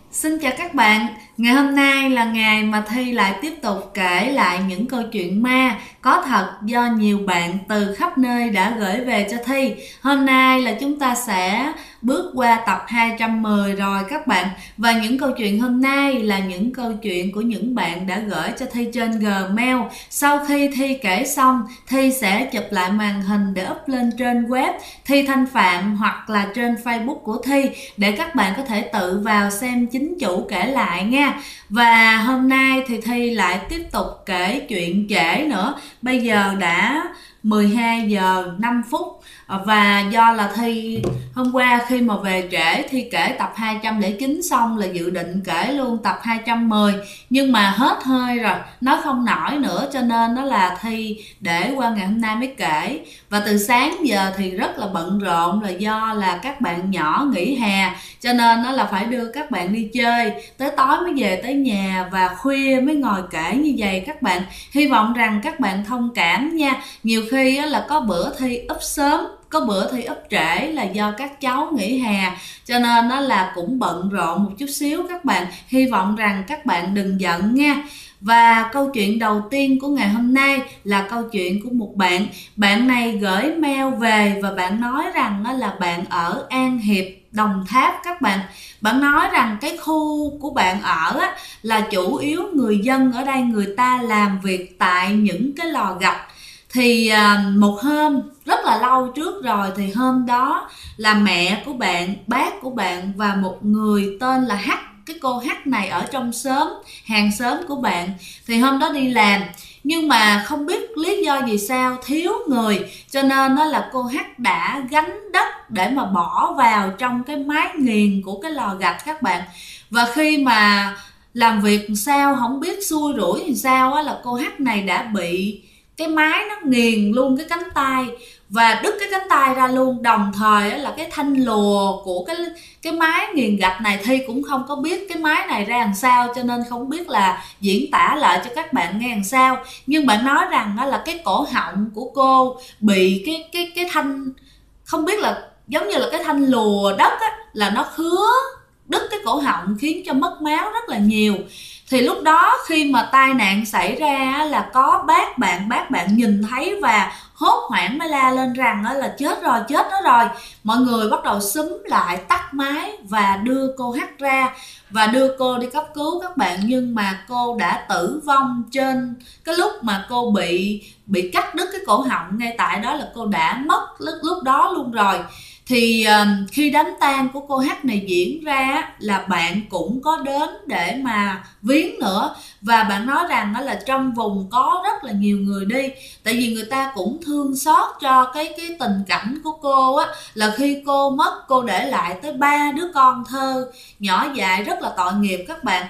Xin chào các bạn, ngày hôm nay là ngày mà Thi lại tiếp tục kể lại những câu chuyện ma có thật do nhiều bạn từ khắp nơi đã gửi về cho Thi. Hôm nay là chúng ta sẽ bước qua tập 210 rồi các bạn. Và những câu chuyện hôm nay là những câu chuyện của những bạn đã gửi cho Thi trên Gmail. Sau khi Thi kể xong, Thi sẽ chụp lại màn hình để up lên trên web Thi Thanh Phạm hoặc là trên Facebook của Thi để các bạn có thể tự vào xem chính chủ kể lại nha. Và hôm nay thì Thi lại tiếp tục kể chuyện trễ nữa. Bây giờ đã 12 giờ 5 phút và do là Thi hôm qua khi mà về trễ Thi kể tập 209 xong là dự định kể luôn tập 210 nhưng mà hết hơi rồi, nói không nổi nữa cho nên đó là Thi để qua ngày hôm nay mới kể. Và từ sáng giờ thì rất là bận rộn là do là các bạn nhỏ nghỉ hè cho nên đó là phải đưa các bạn đi chơi, tới tối mới về tới nhà và khuya mới ngồi kể như vậy các bạn. Hy vọng rằng các bạn thông cảm nha. Nhiều khi là có bữa Thi up sớm, có bữa Thi up trễ là do các cháu nghỉ hè cho nên đó là cũng bận rộn một chút xíu các bạn. Hy vọng rằng các bạn đừng giận nha. Và câu chuyện đầu tiên của ngày hôm nay là câu chuyện của một bạn. Bạn này gửi mail về và bạn nói rằng đó là bạn ở An Hiệp, Đồng Tháp các bạn. Bạn nói rằng cái khu của bạn ở á, là chủ yếu người dân ở đây người ta làm việc tại những cái lò gạch. Thì một hôm rất là lâu trước rồi, thì hôm đó là mẹ của bạn, bác của bạn và một người tên là H, cái cô H này ở trong xóm, hàng xóm của bạn, thì hôm đó đi làm nhưng mà không biết lý do gì sao thiếu người cho nên đó là cô H đã gánh đất để mà bỏ vào trong cái mái nghiền của cái lò gạch các bạn. Và khi mà làm việc sao không biết xui rủi thì sao á, là cô H này đã bị cái mái nó nghiền luôn cái cánh tay và đứt cái cánh tay ra luôn. Đồng thời là cái thanh lùa của cái mái nghiền gạch này Thi cũng không có biết cái mái này ra làm sao cho nên không biết là diễn tả lại cho các bạn nghe làm sao. Nhưng bạn nói rằng đó là cái cổ họng của cô bị cái thanh, không biết là giống như là cái thanh lùa đất á, là nó khứa đứt cái cổ họng khiến cho mất máu rất là nhiều. Thì lúc đó khi mà tai nạn xảy ra là có bác bạn nhìn thấy và hốt hoảng mới la lên rằng là chết rồi, chết nó rồi. Mọi người bắt đầu xúm lại tắt máy và đưa cô H ra và đưa cô đi cấp cứu các bạn. Nhưng mà cô đã tử vong trên cái lúc mà cô bị cắt đứt cái cổ họng, ngay tại đó là cô đã mất lúc đó luôn rồi. Thì khi đám tang của cô H này diễn ra là bạn cũng có đến để mà viếng nữa. Và bạn nói rằng đó là trong vùng có rất là nhiều người đi, tại vì người ta cũng thương xót cho cái tình cảnh của cô á, là khi cô mất cô để lại tới 3 đứa con thơ nhỏ dại rất là tội nghiệp các bạn.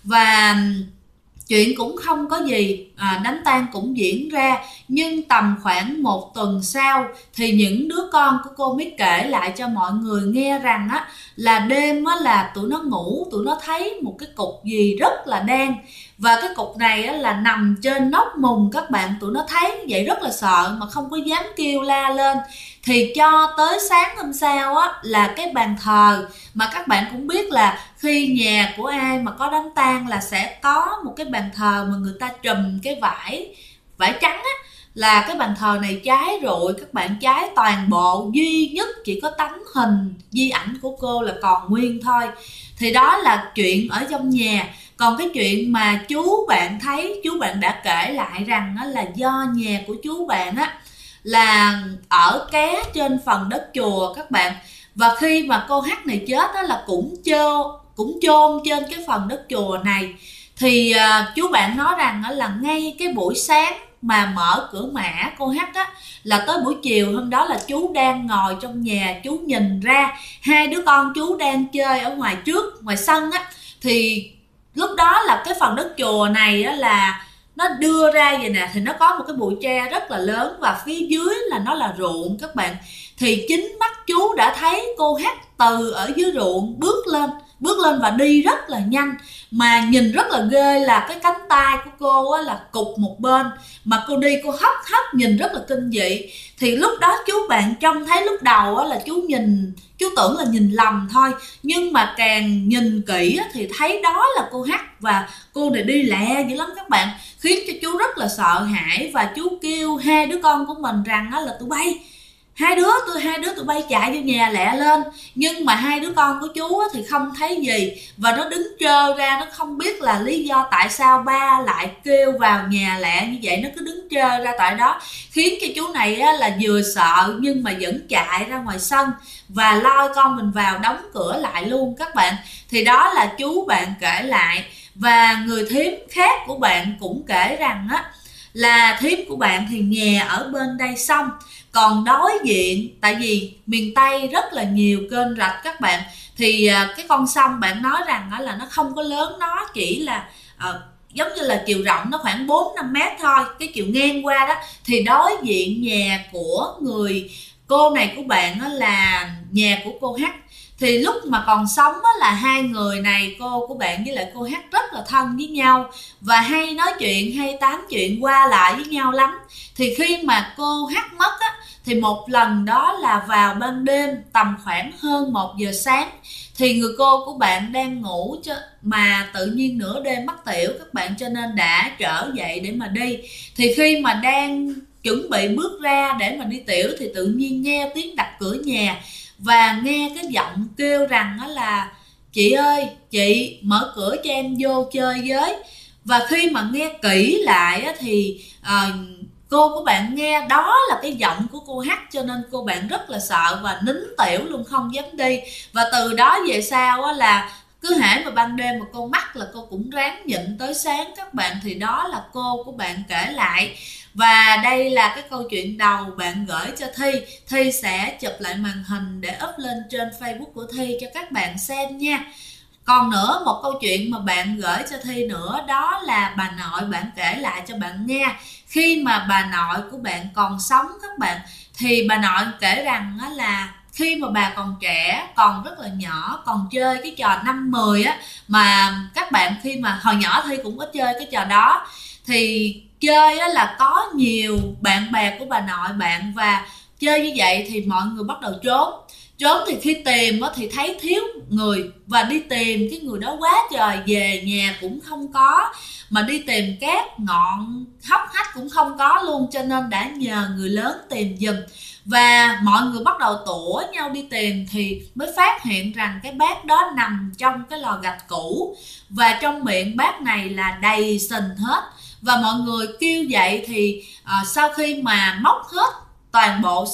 Và chuyện cũng không có gì, đám tang cũng diễn ra. Nhưng tầm khoảng 1 tuần sau thì những đứa con của cô mới kể lại cho mọi người nghe rằng á, là đêm á, là tụi nó ngủ, tụi nó thấy một cái cục gì rất là đen. Và cái cục này á, là nằm trên nóc mùng các bạn. Tụi nó thấy như vậy rất là sợ mà không có dám kêu la lên. Thì cho tới sáng hôm sau á, là cái bàn thờ mà các bạn cũng biết là khi nhà của ai mà có đám tang là sẽ có một cái bàn thờ mà người ta trùm cái vải trắng á, là cái bàn thờ này cháy rụi các bạn, cháy toàn bộ, duy nhất chỉ có tấm hình di ảnh của cô là còn nguyên thôi. Thì đó là chuyện ở trong nhà. Còn cái chuyện mà chú bạn thấy, chú bạn đã kể lại rằng đó là do nhà của chú bạn á là ở ké trên phần đất chùa các bạn. Và khi mà cô H này chết đó là cũng chôn trên cái phần đất chùa này. Thì chú bạn nói rằng đó là ngay cái buổi sáng mà mở cửa mả cô H á, là tới buổi chiều hôm đó là chú đang ngồi trong nhà, chú nhìn ra hai đứa con chú đang chơi ở ngoài trước, ngoài sân á. Thì lúc đó là cái phần đất chùa này á, là nó đưa ra vậy nè, thì nó có một cái bụi tre rất là lớn và phía dưới là nó là ruộng các bạn. Thì chính mắt chú đã thấy cô H từ ở dưới ruộng bước lên và đi rất là nhanh, mà nhìn rất là ghê là cái cánh tay của cô á là cụt một bên, mà cô đi cô hấp hấp nhìn rất là kinh dị. Thì lúc đó chú bạn trông thấy lúc đầu á là chú tưởng là nhìn lầm thôi, nhưng mà càng nhìn kỹ á thì thấy đó là cô H, và cô này đi lẹ dữ lắm các bạn, khiến cho chú rất là sợ hãi. Và chú kêu hai đứa con của mình rằng á là tụi bay, hai đứa tụi bay chạy vô nhà lẹ lên. Nhưng mà hai đứa con của chú thì không thấy gì, và nó đứng trơ ra, nó không biết là lý do tại sao ba lại kêu vào nhà lẹ như vậy, nó cứ đứng trơ ra tại đó, khiến cho chú này là vừa sợ nhưng mà vẫn chạy ra ngoài sân và lôi con mình vào đóng cửa lại luôn các bạn. Thì đó là chú bạn kể lại. Và người thím khác của bạn cũng kể rằng á là thím của bạn thì nhà ở bên đây sông, còn đối diện, tại vì miền Tây rất là nhiều kênh rạch các bạn, thì cái con sông bạn nói rằng là nó không có lớn, nó chỉ là giống như là chiều rộng nó khoảng 4-5 mét thôi, cái chiều ngang qua đó. Thì đối diện nhà của người cô này của bạn là nhà của cô H. Thì lúc mà còn sống là hai người này, cô của bạn với lại cô H rất là thân với nhau và hay nói chuyện, hay tám chuyện qua lại với nhau lắm. Thì khi mà cô H mất á, thì một lần đó là vào ban đêm tầm khoảng hơn 1 giờ sáng, thì người cô của bạn đang ngủ mà tự nhiên nửa đêm mắc tiểu các bạn, cho nên đã trở dậy để mà đi. Thì khi mà đang chuẩn bị bước ra để mà đi tiểu thì tự nhiên nghe tiếng đập cửa nhà và nghe cái giọng kêu rằng đó là chị ơi, chị mở cửa cho em vô chơi với. Và khi mà nghe kỹ lại thì cô của bạn nghe đó là cái giọng của cô H, cho nên cô bạn rất là sợ và nín tiểu luôn, không dám đi. Và từ đó về sau là cứ hễ mà ban đêm mà cô mắc là cô cũng ráng nhịn tới sáng các bạn. Thì đó là cô của bạn kể lại. Và đây là cái câu chuyện đầu bạn gửi cho Thi. Thi sẽ chụp lại màn hình để up lên trên Facebook của Thi cho các bạn xem nha. Còn nữa, một câu chuyện mà bạn gửi cho Thi nữa, đó là bà nội bạn kể lại cho bạn nghe. Khi mà bà nội của bạn còn sống các bạn, thì bà nội kể rằng là khi mà bà còn trẻ, còn rất là nhỏ, còn chơi cái trò 5-10 á, mà các bạn khi mà hồi nhỏ Thi cũng có chơi cái trò đó, thì chơi là có nhiều bạn bè của bà nội bạn, và chơi như vậy thì mọi người bắt đầu trốn. Thì khi tìm thì thấy thiếu người, và đi tìm cái người đó quá trời, về nhà cũng không có, mà đi tìm các ngọn hốc hách cũng không có luôn, cho nên đã nhờ người lớn tìm giùm. Và mọi người bắt đầu tủa nhau đi tìm thì mới phát hiện rằng cái bát đó nằm trong cái lò gạch cũ, và trong miệng bát này là đầy sình hết. Và mọi người kêu dậy thì sau khi mà móc hết toàn bộ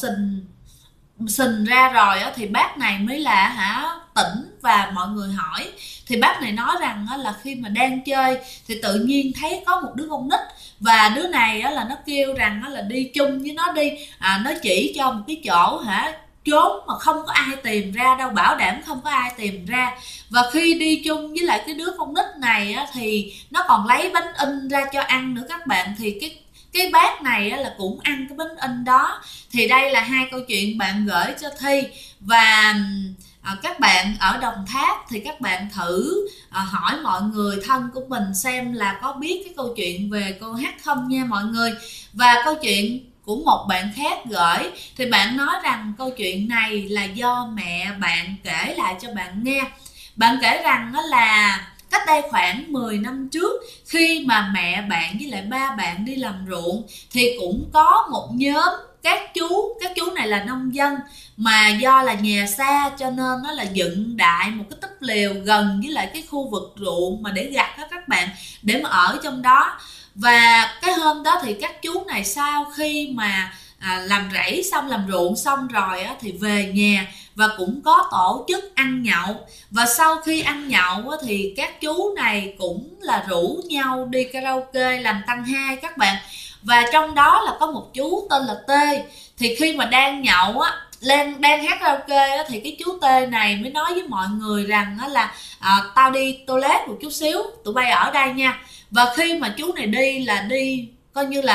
sình ra rồi thì bác này mới là tỉnh. Và mọi người hỏi thì bác này nói rằng là khi mà đang chơi thì tự nhiên thấy có một đứa con nít, và đứa này là nó kêu rằng là đi chung với nó đi, nó chỉ cho một cái chỗ trốn mà không có ai tìm ra đâu, bảo đảm không có ai tìm ra. Và khi đi chung với lại cái đứa con nít này thì nó còn lấy bánh in ra cho ăn nữa các bạn. Thì cái bác này là cũng ăn cái bánh in đó. Thì đây là hai câu chuyện bạn gửi cho Thi. Và các bạn ở Đồng Tháp thì các bạn thử hỏi mọi người thân của mình xem là có biết cái câu chuyện về cô H không nha mọi người. Và câu chuyện của một bạn khác gửi thì bạn nói rằng câu chuyện này là do mẹ bạn kể lại cho bạn nghe. Bạn kể rằng đó là cách đây khoảng 10 năm trước, khi mà mẹ bạn với lại ba bạn đi làm ruộng thì cũng có một nhóm các chú này là nông dân, mà do là nhà xa cho nên nó là dựng đại một cái túp lều gần với lại cái khu vực ruộng mà để gặt đó các bạn, để mà ở trong đó. Và cái hôm đó thì các chú này sau khi mà làm rẫy xong, làm ruộng xong rồi thì về nhà và cũng có tổ chức ăn nhậu. Và sau khi ăn nhậu thì các chú này cũng là rủ nhau đi karaoke làm tăng hai các bạn. Và trong đó là có một chú tên là T. Thì khi mà đang nhậu đang hát karaoke thì cái chú T này mới nói với mọi người rằng là tao đi toilet một chút xíu, tụi bay ở đây nha. Và khi mà chú này đi là đi coi như là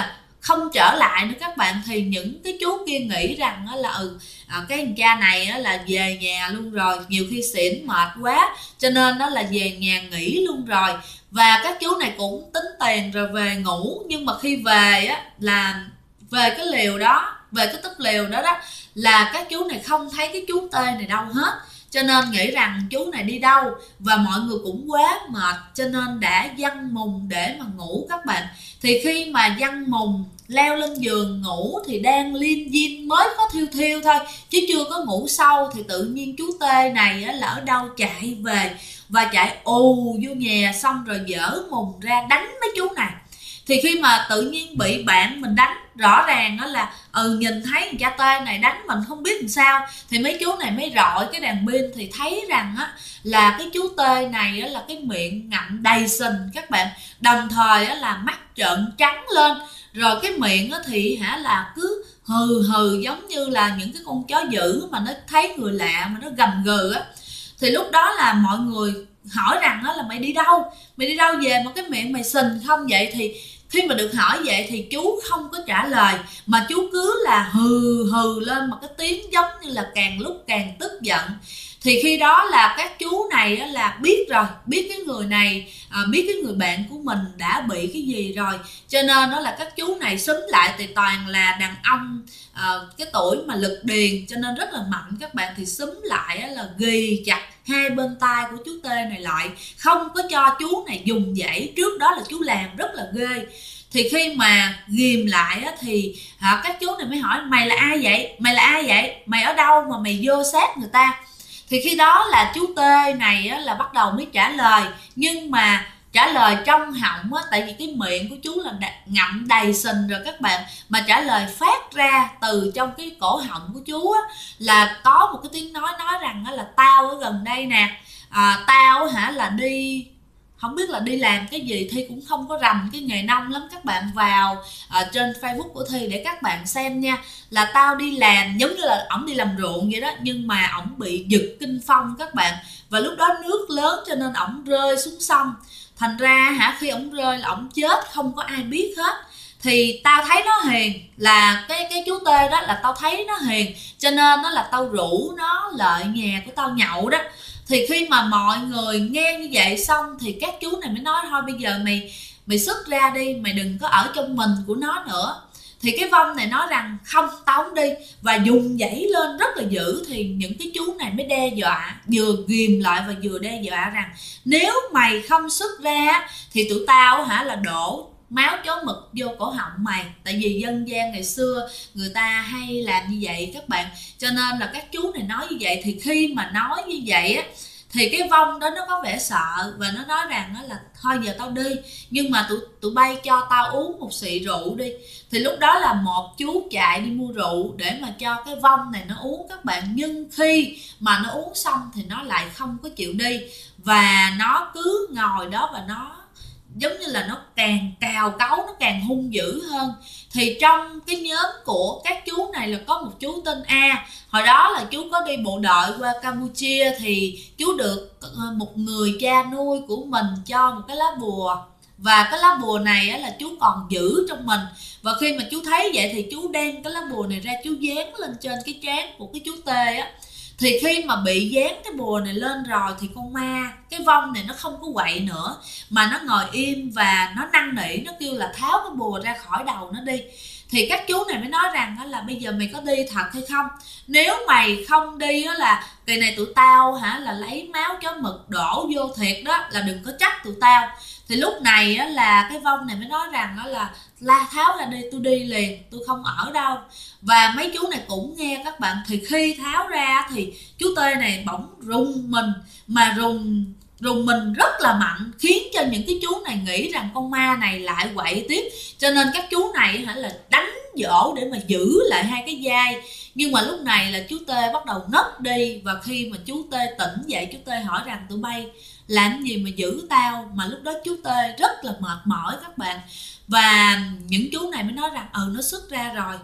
không trở lại nữa các bạn, thì những cái chú kia nghĩ rằng là cái thằng cha này là về nhà luôn rồi, nhiều khi xỉn mệt quá cho nên đó là về nhà nghỉ luôn rồi. Và các chú này cũng tính tiền rồi về ngủ, nhưng mà khi về là về cái liều đó, về cái túp liều đó là các chú này không thấy cái chú Tê này đâu hết, cho nên nghĩ rằng chú này đi đâu, và mọi người cũng quá mệt cho nên đã giăng mùng để mà ngủ các bạn. Thì khi mà giăng mùng leo lên giường ngủ thì đang liêm diêm mới có thiêu thiêu thôi chứ chưa có ngủ sâu, thì tự nhiên chú Tê này là ở đâu chạy về và chạy ù vô nhà, xong rồi dở mùng ra đánh mấy chú này. Thì khi mà tự nhiên bị bạn mình đánh, rõ ràng đó là nhìn thấy cha Tê này đánh mình không biết làm sao, thì mấy chú này mới rọi cái đèn pin thì thấy rằng là cái chú Tê này là cái miệng ngậm đầy sình các bạn, đồng thời là mắt trợn trắng lên, rồi cái miệng thì là cứ hừ hừ giống như là những cái con chó dữ mà nó thấy người lạ mà nó gầm gừ Thì lúc đó là mọi người hỏi rằng là mày đi đâu về mà cái miệng mày sình không vậy. Thì khi mà được hỏi vậy thì chú không có trả lời, mà chú cứ là hừ hừ lên một cái tiếng giống như là càng lúc càng tức giận. Thì khi đó là các chú này là biết rồi, biết cái người này, biết cái người bạn của mình đã bị cái gì rồi, cho nên đó là các chú này xúm lại thì toàn là đàn ông cái tuổi mà lực điền cho nên rất là mạnh các bạn, thì xúm lại là ghì chặt hai bên tai của chú Tê này lại, không có cho chú này dùng dãy. Trước đó là chú làm rất là ghê. Thì khi mà ghìm lại thì các chú này mới hỏi mày là ai vậy, mày ở đâu mà mày vô sát người ta. Thì khi đó là chú Tê này là bắt đầu mới trả lời, nhưng mà trả lời trong họng tại vì cái miệng của chú là ngậm đầy sình rồi các bạn, mà trả lời phát ra từ trong cái cổ họng của chú là có một cái tiếng nói rằng là tao ở gần đây nè, tao là đi không biết là đi làm cái gì, Thi cũng không có rành cái nghề nông lắm, các bạn vào trên Facebook của Thi để các bạn xem nha, là tao đi làm, giống như là ổng đi làm ruộng vậy đó, nhưng mà ổng bị giật kinh phong các bạn, và lúc đó nước lớn cho nên ổng rơi xuống sông, thành ra khi ổng rơi là ổng chết, không có ai biết hết. Thì tao thấy nó hiền, là cái chú Tê đó là tao thấy nó hiền, cho nên nó là tao rủ nó lại nhà của tao nhậu đó. Thì khi mà mọi người nghe như vậy xong thì các chú này mới nói thôi bây giờ mày xuất ra đi, mày đừng có ở trong mình của nó nữa. Thì cái Vong này nói rằng không, tao không đi, và dùng dãy lên rất là dữ. Thì những cái chú này mới đe dọa, vừa ghìm lại và vừa đe dọa rằng nếu mày không xuất ra thì tụi tao là đổ máu chó mực vô cổ họng mày. Tại vì dân gian ngày xưa người ta hay làm như vậy các bạn, cho nên là các chú này nói như vậy. Thì khi mà nói như vậy thì cái Vong đó nó có vẻ sợ, và nó nói rằng là thôi giờ tao đi, nhưng mà tụi bay cho tao uống một xị rượu đi. Thì lúc đó là một chú chạy đi mua rượu để mà cho cái Vong này nó uống các bạn, nhưng khi mà nó uống xong thì nó lại không có chịu đi, và nó cứ ngồi đó và nó giống như là nó càng cào cấu, nó càng hung dữ hơn. Thì trong cái nhóm của các chú này là có một chú tên A, hồi đó là chú có đi bộ đội qua Campuchia, thì chú được một người cha nuôi của mình cho một cái lá bùa, và cái lá bùa này là chú còn giữ trong mình. Và khi mà chú thấy vậy thì chú đem cái lá bùa này ra, chú dán lên trên cái trán của cái chú Tê Thì khi mà bị dán cái bùa này lên rồi thì con ma, cái Vong này nó không có quậy nữa, mà nó ngồi im và nó năn nỉ, nó kêu là tháo cái bùa ra khỏi đầu nó đi. Thì các chú này mới nói rằng là bây giờ mày có đi thật hay không, nếu mày không đi là kỳ này tụi tao là lấy máu chó mực đổ vô thiệt đó, là đừng có trách tụi tao. Thì lúc này là cái Vong này mới nói rằng là la tháo ra đi, tôi đi liền, tôi không ở đâu. Và mấy chú này cũng nghe các bạn. Thì khi tháo ra thì chú Tê này bỗng rùng mình, mà rùng mình rất là mạnh, khiến cho những cái chú này nghĩ rằng con ma này lại quậy tiếp, cho nên các chú này là đánh dỗ để mà giữ lại hai cái vai. Nhưng mà lúc này là chú Tê bắt đầu ngất đi, và khi mà chú Tê tỉnh dậy, chú Tê hỏi rằng tụi bay làm gì mà giữ tao, mà lúc đó chú Tê rất là mệt mỏi các bạn. Và những chú này mới nói rằng nó xuất ra rồi,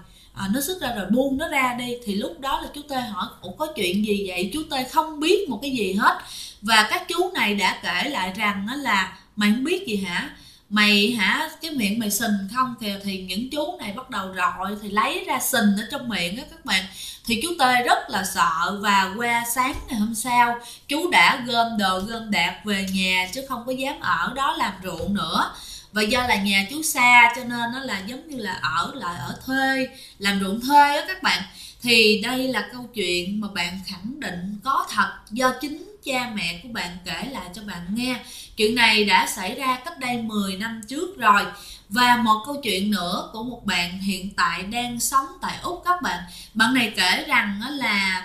buông nó ra đi. Thì lúc đó là chú Tê hỏi có chuyện gì vậy, chú Tê không biết một cái gì hết. Và các chú này đã kể lại rằng là mày không biết gì hả, mày hả, cái miệng mày sình không kìa. Thì những chú này bắt đầu rọi, thì lấy ra sình ở trong miệng á các bạn. Thì chú Tê rất là sợ, và qua sáng ngày hôm sau chú đã gom đồ gom đạc về nhà, chứ không có dám ở đó làm ruộng nữa. Và do là nhà chú xa cho nên nó là giống như là ở lại ở thuê, làm ruộng thuê á các bạn. Thì đây là câu chuyện mà bạn khẳng định có thật do chính cha mẹ của bạn kể lại cho bạn nghe. Chuyện này đã xảy ra cách đây 10 năm trước rồi. Và một câu chuyện nữa của một bạn hiện tại đang sống tại Úc các bạn. Bạn này kể rằng là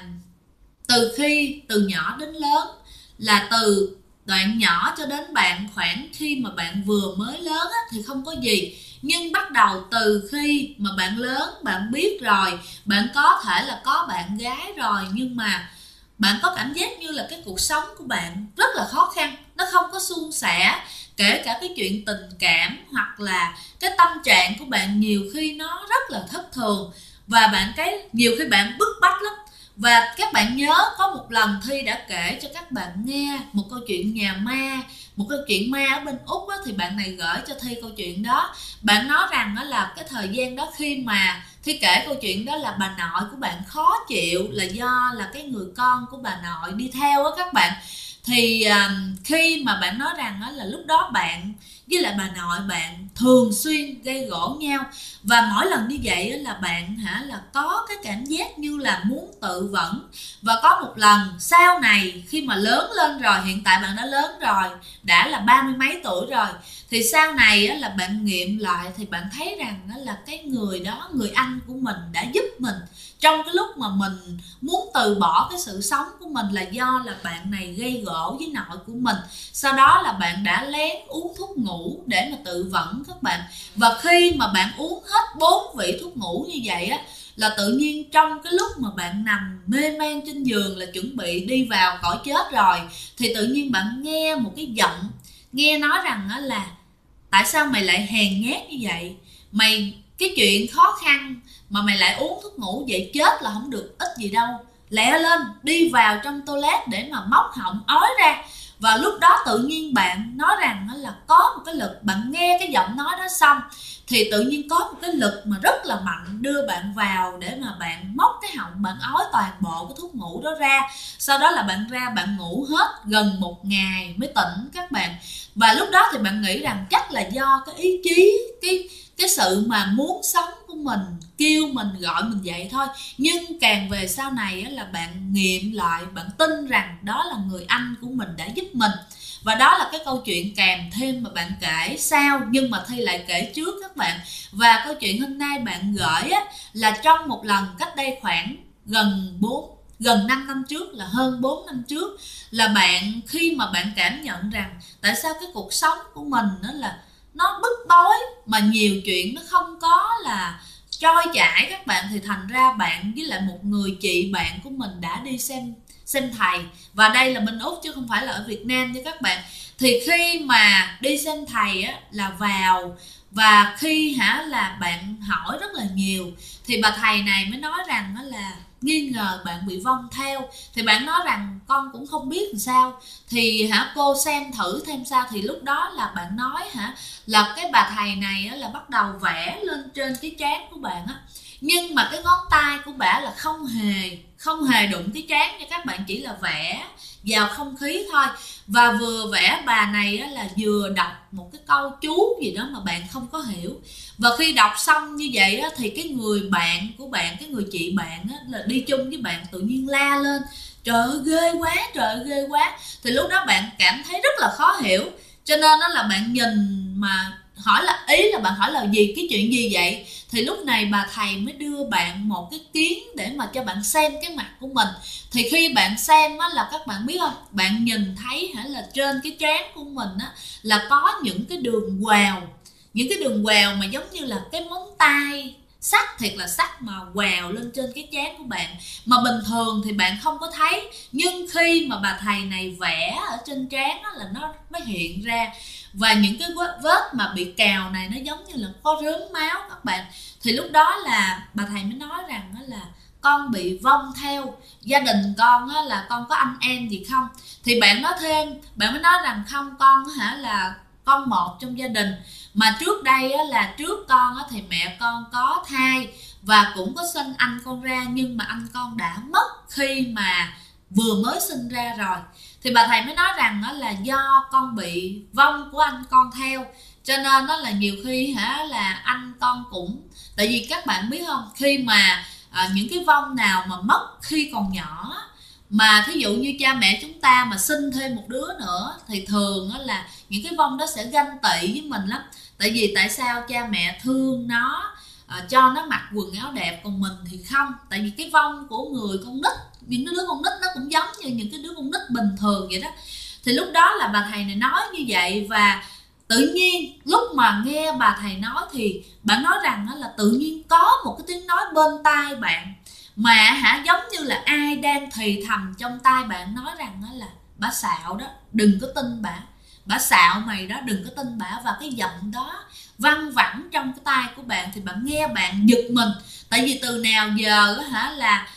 từ nhỏ đến lớn, là từ đoạn nhỏ cho đến bạn khoảng khi mà bạn vừa mới lớn thì không có gì. Nhưng bắt đầu từ khi mà bạn lớn, bạn biết rồi, bạn có thể là có bạn gái rồi, nhưng mà bạn có cảm giác như là cái cuộc sống của bạn rất là khó khăn, nó không có suôn sẻ. Kể cả cái chuyện tình cảm hoặc là cái tâm trạng của bạn nhiều khi nó rất là thất thường, và nhiều khi bạn bức bách lắm. Và các bạn nhớ có một lần Thi đã kể cho các bạn nghe một câu chuyện nhà ma, một câu chuyện ma ở bên Úc á, thì bạn này gửi cho Thi câu chuyện đó. Bạn nói rằng đó là cái thời gian đó khi mà Thi kể câu chuyện đó là bà nội của bạn khó chịu, là do là cái người con của bà nội đi theo á các bạn. Thì khi mà bạn nói rằng đó là lúc đó bạn với lại bà nội bạn thường xuyên gây gổ nhau, và mỗi lần như vậy là bạn là có cái cảm giác như là muốn tự vẫn. Và có một lần sau này khi mà lớn lên rồi, hiện tại bạn đã lớn rồi, đã là 30 mấy tuổi rồi, thì sau này là bạn nghiệm lại thì bạn thấy rằng là cái người đó, người anh của mình đã giúp mình trong cái lúc mà mình muốn từ bỏ cái sự sống của mình, là do là bạn này gây gổ với nội của mình. Sau đó là bạn đã lén uống thuốc ngủ để mà tự vẫn các bạn. Và khi mà bạn uống hết 4 vị thuốc ngủ như vậy á, là tự nhiên trong cái lúc mà bạn nằm mê man trên giường là chuẩn bị đi vào cõi chết rồi, thì tự nhiên bạn nghe một cái giọng nghe nói rằng là tại sao mày lại hèn nhát như vậy, cái chuyện khó khăn mà mày lại uống thuốc ngủ vậy, chết là không được ích gì đâu, lẹ lên đi vào trong toilet để mà móc họng ói ra. Và lúc đó tự nhiên bạn nói rằng là có một cái lực, bạn nghe cái giọng nói đó xong thì tự nhiên có một cái lực mà rất là mạnh đưa bạn vào để mà bạn móc cái họng, bạn ói toàn bộ cái thuốc ngủ đó ra. Sau đó là bạn ra bạn ngủ hết gần 1 ngày mới tỉnh các bạn. Và lúc đó thì bạn nghĩ rằng chắc là do cái ý chí, cái sự mà muốn sống của mình kêu mình, gọi mình vậy thôi. Nhưng càng về sau này là bạn nghiệm lại, bạn tin rằng đó là người anh của mình đã giúp mình. Và đó là cái câu chuyện kèm thêm mà bạn kể sau, nhưng mà Thi lại kể trước các bạn. Và câu chuyện hôm nay bạn gửi là trong một lần cách đây khoảng gần 5 năm trước, là hơn 4 năm trước, là bạn khi mà bạn cảm nhận rằng tại sao cái cuộc sống của mình là nó bức bối, mà nhiều chuyện nó không có là trôi chảy các bạn, thì thành ra bạn với lại một người chị bạn của mình đã đi xem thầy. Và đây là bên Úc chứ không phải là ở Việt Nam nha các bạn. Thì khi mà đi xem thầy là vào, và khi là bạn hỏi rất là nhiều, thì bà thầy này mới nói rằng là nghi ngờ bạn bị vong theo. Thì bạn nói rằng con cũng không biết làm sao, thì cô xem thử thêm sao. Thì lúc đó là bạn nói là cái bà thầy này là bắt đầu vẽ lên trên cái trán của bạn nhưng mà cái ngón tay của bà là không hề đụng cái trán nha các bạn, chỉ là vẽ vào không khí thôi. Và vừa vẽ bà này là vừa đọc một cái câu chú gì đó mà bạn không có hiểu. Và khi đọc xong như vậy thì cái người bạn của bạn, cái người chị bạn là đi chung với bạn, tự nhiên la lên trời ơi ghê quá, trời ơi ghê quá. Thì lúc đó bạn cảm thấy rất là khó hiểu, cho nên là bạn nhìn mà hỏi là, ý là bạn hỏi là cái chuyện gì vậy. Thì lúc này bà thầy mới đưa bạn một cái kiến để mà cho bạn xem cái mặt của mình. Thì khi bạn xem là các bạn biết không, bạn nhìn thấy là trên cái trán của mình là có những cái đường quào, mà giống như là cái móng tay sắt, thiệt là sắt, mà quào lên trên cái trán của bạn, mà bình thường thì bạn không có thấy. Nhưng khi mà bà thầy này vẽ ở trên trán là nó mới hiện ra. Và những cái vết mà bị cào này nó giống như là có rớm máu các bạn. Thì lúc đó là bà thầy mới nói rằng là con bị vong theo, gia đình con là con có anh em gì không. Thì bạn nói thêm, bạn mới nói rằng không, con là con một trong gia đình, mà trước đây á, là trước con á, thì mẹ con có thai và cũng có sinh anh con ra, nhưng mà anh con đã mất khi mà vừa mới sinh ra rồi. Thì bà thầy mới nói rằng đó là do con bị vong của anh con theo, cho nên đó là nhiều khi là anh con cũng, tại vì các bạn biết không, khi mà những cái vong nào mà mất khi còn nhỏ, mà thí dụ như cha mẹ chúng ta mà sinh thêm một đứa nữa, thì thường đó là những cái vong đó sẽ ganh tị với mình lắm. Tại vì tại sao cha mẹ thương nó, cho nó mặc quần áo đẹp, còn mình thì không. Tại vì cái vong của người con nít, những cái đứa con nít nó cũng giống như những cái đứa con nít bình thường vậy đó. Thì lúc đó là bà thầy này nói như vậy, và tự nhiên lúc mà nghe bà thầy nói thì bạn nói rằng đó là tự nhiên có một cái tiếng nói bên tai bạn, mà giống như là ai đang thì thầm trong tai bạn nói rằng đó là bà xạo đó, đừng có tin bà xạo mày đó, đừng có tin bà. Và cái giọng đó văng vẳng trong cái tai của bạn thì bạn nghe bạn giật mình. Tại vì từ nào giờ là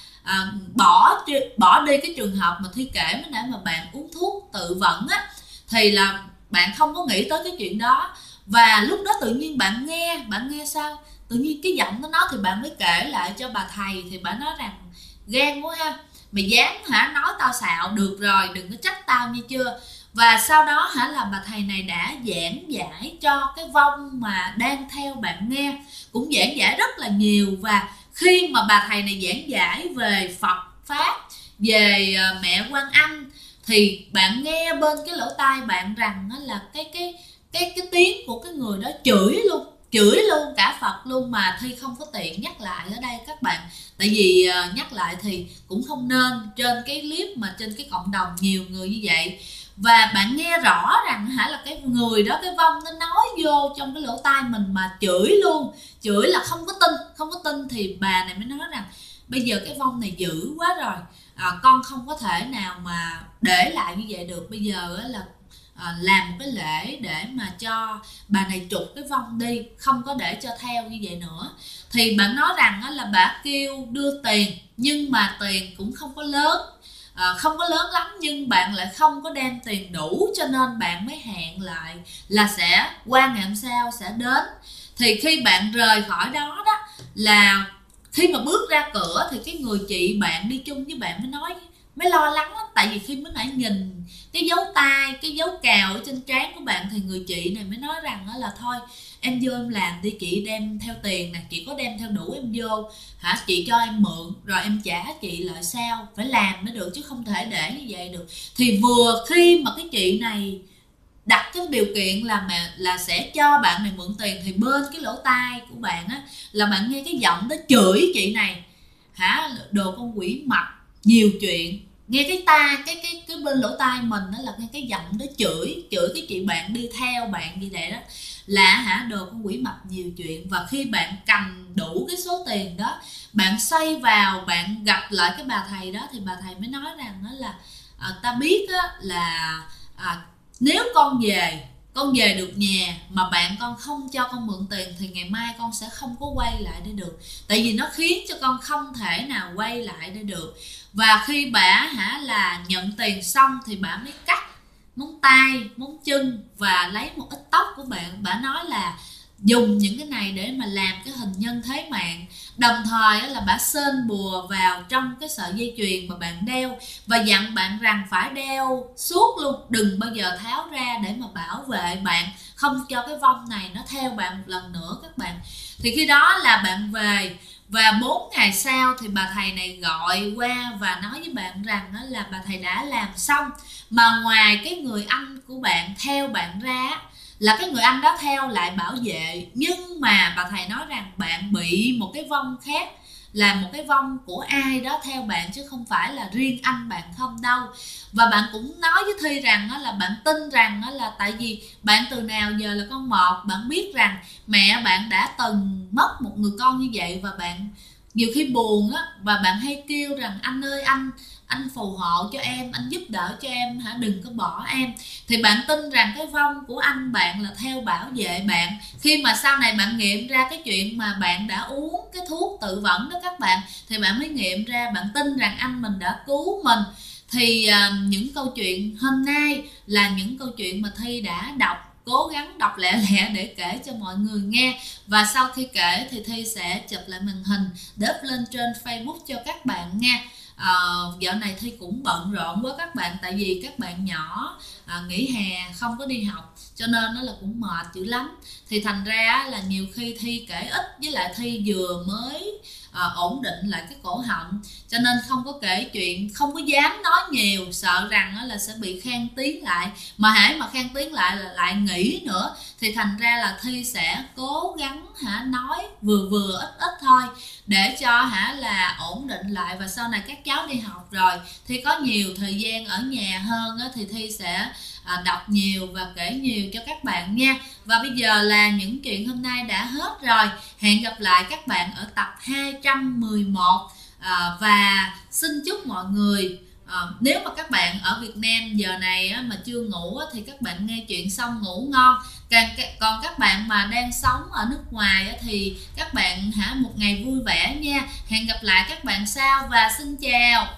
bỏ đi cái trường hợp mà Thi kể mới nãy, mà bạn uống thuốc tự vẫn á, thì là bạn không có nghĩ tới cái chuyện đó. Và lúc đó tự nhiên bạn nghe sao tự nhiên cái giọng nó nói, thì bạn mới kể lại cho bà thầy. Thì bà nói rằng gan quá ha, mày dám nói tao xạo, được rồi đừng có trách tao nha chưa. Và sau đó là bà thầy này đã giảng giải cho cái vong mà đang theo bạn nghe, cũng giảng giải rất là nhiều. Và khi mà bà thầy này giảng giải về Phật Pháp, về mẹ Quan Âm, thì bạn nghe bên cái lỗ tai bạn rằng là cái tiếng của cái người đó chửi luôn cả Phật luôn, mà Thi không có tiện nhắc lại ở đây các bạn, tại vì nhắc lại thì cũng không nên trên cái clip mà trên cái cộng đồng nhiều người như vậy. Và bạn nghe rõ rằng là cái người đó, cái vong nó nói vô trong cái lỗ tai mình mà chửi luôn, chửi là không có tin. Thì bà này mới nói rằng bây giờ cái vong này dữ quá rồi, con không có thể nào mà để lại như vậy được. Bây giờ là làm một cái lễ để mà cho bà này trục cái vong đi, không có để cho theo như vậy nữa. Thì bạn nói rằng là bà kêu đưa tiền, nhưng mà tiền cũng không có lớn, không có lớn lắm, nhưng bạn lại không có đem tiền đủ, cho nên bạn mới hẹn lại là sẽ qua ngày hôm sau sẽ đến. Thì khi bạn rời khỏi đó là khi mà bước ra cửa thì cái người chị bạn đi chung với bạn mới lo lắng lắm. Tại vì khi mới nãy nhìn cái dấu tay, cái dấu cào ở trên trán của bạn, thì người chị này mới nói rằng đó là thôi em vô em làm đi, chị đem theo tiền nè, chị có đem theo đủ em vô chị cho em mượn rồi em trả chị lại sau, phải làm mới được chứ không thể để như vậy được. Thì vừa khi mà cái chị này đặt cái điều kiện là sẽ cho bạn này mượn tiền, thì bên cái lỗ tai của bạn là bạn nghe cái giọng đó chửi chị này, đồ con quỷ mập nhiều chuyện. Nghe cái bên lỗ tai mình đó là nghe cái giọng đó chửi cái chị bạn đi theo bạn như vậy đó, là đồ con quỷ mập nhiều chuyện. Và khi bạn cầm đủ cái số tiền đó, bạn xoay vào bạn gặp lại cái bà thầy đó, thì bà thầy mới nói rằng đó là ta biết là nếu con về được nhà mà bạn con không cho con mượn tiền, thì ngày mai con sẽ không có quay lại đây được, tại vì nó khiến cho con không thể nào quay lại đây được. Và khi bà là nhận tiền xong thì bà mới cắt móng tay, móng chân và lấy một ít tóc của bạn. Bà nói là dùng những cái này để mà làm cái hình nhân thế mạng, đồng thời là bà sên bùa vào trong cái sợi dây chuyền mà bạn đeo, và dặn bạn rằng phải đeo suốt luôn, đừng bao giờ tháo ra, để mà bảo vệ bạn, không cho cái vong này nó theo bạn một lần nữa các bạn. Thì khi đó là bạn về, và 4 ngày sau thì bà thầy này gọi qua và nói với bạn rằng đó là bà thầy đã làm xong, mà ngoài cái người anh của bạn theo bạn ra là cái người anh đó theo lại bảo vệ. Nhưng mà bà thầy nói rằng bạn bị một cái vong khác, là một cái vong của ai đó theo bạn, chứ không phải là riêng anh bạn không đâu. Và bạn cũng nói với Thi rằng là bạn tin rằng là tại vì bạn từ nào giờ là con một, bạn biết rằng mẹ bạn đã từng mất một người con như vậy, và bạn nhiều khi buồn và bạn hay kêu rằng anh ơi anh phù hộ cho em, anh giúp đỡ cho em, đừng có bỏ em. Thì bạn tin rằng cái vong của anh bạn là theo bảo vệ bạn. Khi mà sau này bạn nghiệm ra cái chuyện mà bạn đã uống cái thuốc tự vẫn đó các bạn, thì bạn mới nghiệm ra, bạn tin rằng anh mình đã cứu mình. Thì những câu chuyện hôm nay là những câu chuyện mà Thi đã đọc cố gắng đọc lẹ lẹ để kể cho mọi người nghe. Và sau khi kể thì Thi sẽ chụp lại màn hình để up lên trên Facebook cho các bạn nha. Dạo này Thi cũng bận rộn quá các bạn, tại vì các bạn nhỏ nghỉ hè không có đi học cho nên nó là cũng mệt dữ lắm. Thì thành ra là nhiều khi Thi kể ít, với lại Thi vừa mới ổn định lại cái cổ họng, cho nên không có kể chuyện, không có dám nói nhiều, sợ rằng là sẽ bị khen tiếng lại, mà hễ mà khen tiếng lại là lại nghỉ nữa. Thì thành ra là Thi sẽ cố gắng nói vừa vừa ít ít thôi, để cho là ổn định lại, và sau này các cháu đi học rồi Thi có nhiều thời gian ở nhà hơn thì Thi sẽ đọc nhiều và kể nhiều cho các bạn nha. Và bây giờ là những chuyện hôm nay đã hết rồi. Hẹn gặp lại các bạn ở tập 211. Và xin chúc mọi người, nếu mà các bạn ở Việt Nam giờ này mà chưa ngủ thì các bạn nghe chuyện xong ngủ ngon. Còn các bạn mà đang sống ở nước ngoài thì các bạn một ngày vui vẻ nha. Hẹn gặp lại các bạn sau và xin chào.